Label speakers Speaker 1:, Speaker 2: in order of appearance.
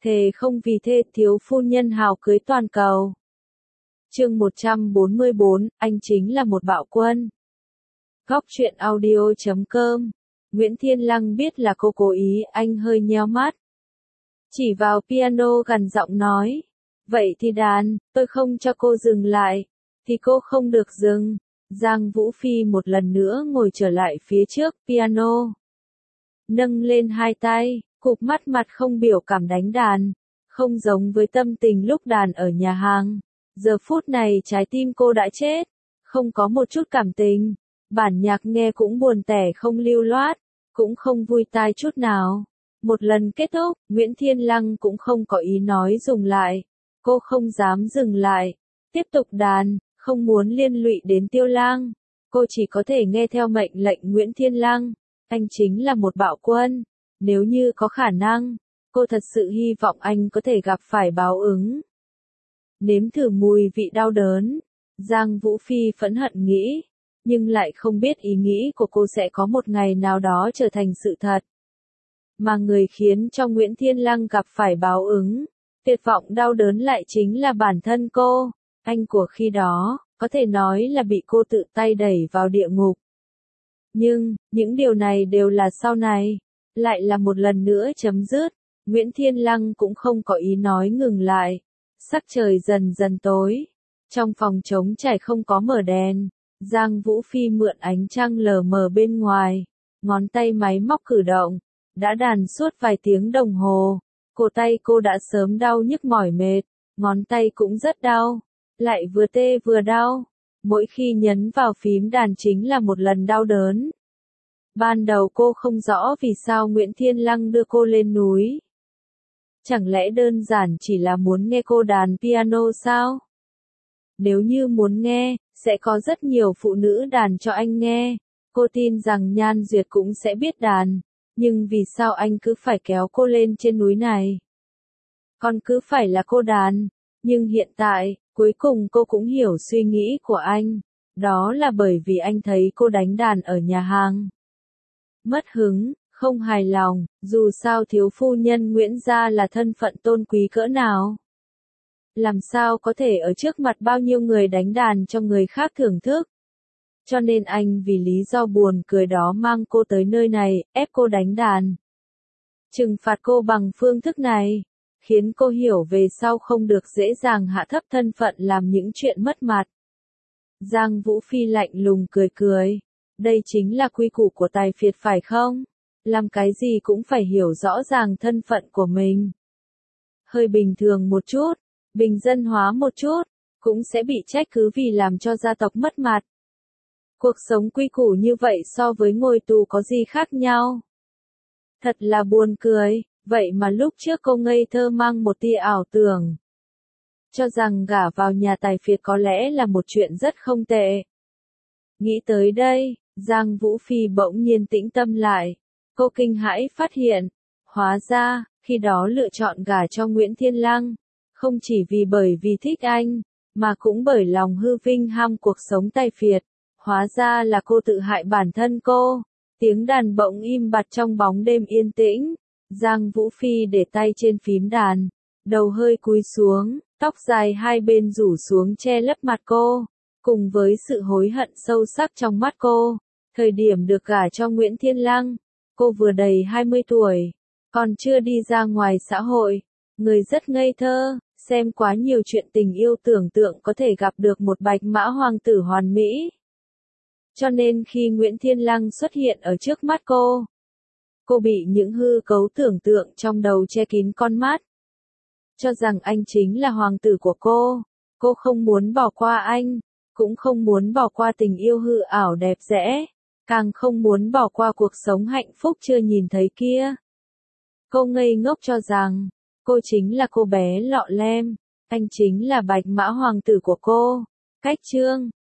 Speaker 1: thề không vì thê thiếu phu nhân hào cưới toàn cầu. Chương 144, anh chính là một bạo quân. Góc truyện audio.com. Nguyễn Thiên Lăng biết là cô cố ý, anh hơi nheo mắt. Chỉ vào piano gằn giọng nói. Vậy thì đàn, tôi không cho cô dừng lại. Thì cô không được dừng. Giang Vũ Phi một lần nữa ngồi trở lại phía trước piano. Nâng lên hai tay, cụp mắt mặt không biểu cảm đánh đàn. Không giống với tâm tình lúc đàn ở nhà hàng. Giờ phút này trái tim cô đã chết. Không có một chút cảm tình. Bản nhạc nghe cũng buồn tẻ không lưu loát. Cũng không vui tai chút nào. Một lần kết thúc, Nguyễn Thiên Lăng cũng không có ý nói dừng lại. Cô không dám dừng lại. Tiếp tục đàn, không muốn liên lụy đến Tiêu Lang. Cô chỉ có thể nghe theo mệnh lệnh Nguyễn Thiên Lăng. Anh chính là một bạo quân. Nếu như có khả năng, cô thật sự hy vọng anh có thể gặp phải báo ứng. Nếm thử mùi vị đau đớn. Giang Vũ Phi phẫn hận nghĩ. Nhưng lại không biết ý nghĩ của cô sẽ có một ngày nào đó trở thành sự thật. Mà người khiến cho Nguyễn Thiên Lăng gặp phải báo ứng, tuyệt vọng đau đớn lại chính là bản thân cô. Anh của khi đó, có thể nói là bị cô tự tay đẩy vào địa ngục. Nhưng, những điều này đều là sau này. Lại là một lần nữa chấm dứt. Nguyễn Thiên Lăng cũng không có ý nói ngừng lại. Sắc trời dần dần tối. Trong phòng trống trải không có mở đèn. Giang Vũ Phi mượn ánh trăng lờ mờ bên ngoài. Ngón tay máy móc cử động. Đã đàn suốt vài tiếng đồng hồ. Cổ tay cô đã sớm đau nhức mỏi mệt. Ngón tay cũng rất đau. Lại vừa tê vừa đau. Mỗi khi nhấn vào phím đàn chính là một lần đau đớn. Ban đầu cô không rõ vì sao Nguyễn Thiên Lăng đưa cô lên núi. Chẳng lẽ đơn giản chỉ là muốn nghe cô đàn piano sao? Nếu như muốn nghe, sẽ có rất nhiều phụ nữ đàn cho anh nghe. Cô tin rằng Nhan Duyệt cũng sẽ biết đàn. Nhưng vì sao anh cứ phải kéo cô lên trên núi này? Còn cứ phải là cô đàn. Nhưng hiện tại, cuối cùng cô cũng hiểu suy nghĩ của anh. Đó là bởi vì anh thấy cô đánh đàn ở nhà hàng. Mất hứng, không hài lòng, dù sao thiếu phu nhân Nguyễn gia là thân phận tôn quý cỡ nào. Làm sao có thể ở trước mặt bao nhiêu người đánh đàn cho người khác thưởng thức. Cho nên anh vì lý do buồn cười đó mang cô tới nơi này, ép cô đánh đàn. Trừng phạt cô bằng phương thức này, khiến cô hiểu về sau không được dễ dàng hạ thấp thân phận làm những chuyện mất mặt. Giang Vũ Phi lạnh lùng cười cười. Đây chính là quy củ của tài phiệt phải không? Làm cái gì cũng phải hiểu rõ ràng thân phận của mình. Hơi bình thường một chút, bình dân hóa một chút, cũng sẽ bị trách cứ vì làm cho gia tộc mất mặt. Cuộc sống quy củ như vậy so với ngồi tù có gì khác nhau? Thật là buồn cười, vậy mà lúc trước cô ngây thơ mang một tia ảo tưởng. Cho rằng gả vào nhà tài phiệt có lẽ là một chuyện rất không tệ. Nghĩ tới đây, Giang Vũ Phi bỗng nhiên tĩnh tâm lại. Cô kinh hãi phát hiện, hóa ra, khi đó lựa chọn gả cho Nguyễn Thiên Lăng, không chỉ bởi vì thích anh, mà cũng bởi lòng hư vinh ham cuộc sống tài phiệt. Hóa ra là cô tự hại bản thân cô. Tiếng đàn bỗng im bặt trong bóng đêm yên tĩnh. Giang Vũ Phi để tay trên phím đàn, đầu hơi cúi xuống, tóc dài hai bên rủ xuống che lấp mặt cô. Cùng với sự hối hận sâu sắc trong mắt cô, thời điểm được gả cho Nguyễn Thiên Lăng, cô vừa đầy 20 tuổi, còn chưa đi ra ngoài xã hội, người rất ngây thơ, xem quá nhiều chuyện tình yêu tưởng tượng có thể gặp được một bạch mã hoàng tử hoàn mỹ. Cho nên khi Nguyễn Thiên Lăng xuất hiện ở trước mắt cô bị những hư cấu tưởng tượng trong đầu che kín con mắt. Cho rằng anh chính là hoàng tử của cô không muốn bỏ qua anh. Cũng không muốn bỏ qua tình yêu hư ảo đẹp đẽ, càng không muốn bỏ qua cuộc sống hạnh phúc chưa nhìn thấy kia. Cô ngây ngốc cho rằng, cô chính là cô bé lọ lem, anh chính là bạch mã hoàng tử của cô. Cách chương